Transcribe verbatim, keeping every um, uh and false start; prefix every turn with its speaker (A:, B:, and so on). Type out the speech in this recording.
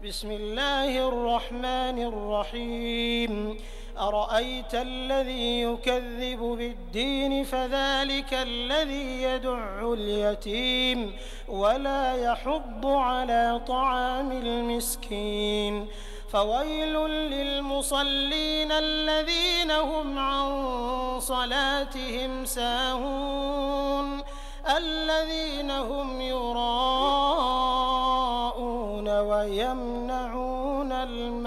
A: بسم الله الرحمن الرحيم أرأيت الذي يكذب بالدين فذلك الذي يدع اليتيم ولا يحض على طعام المسكين فويل للمصلين الذين هم عن صلاتهم ساهون الذين هم يراءون ويمنعون الماء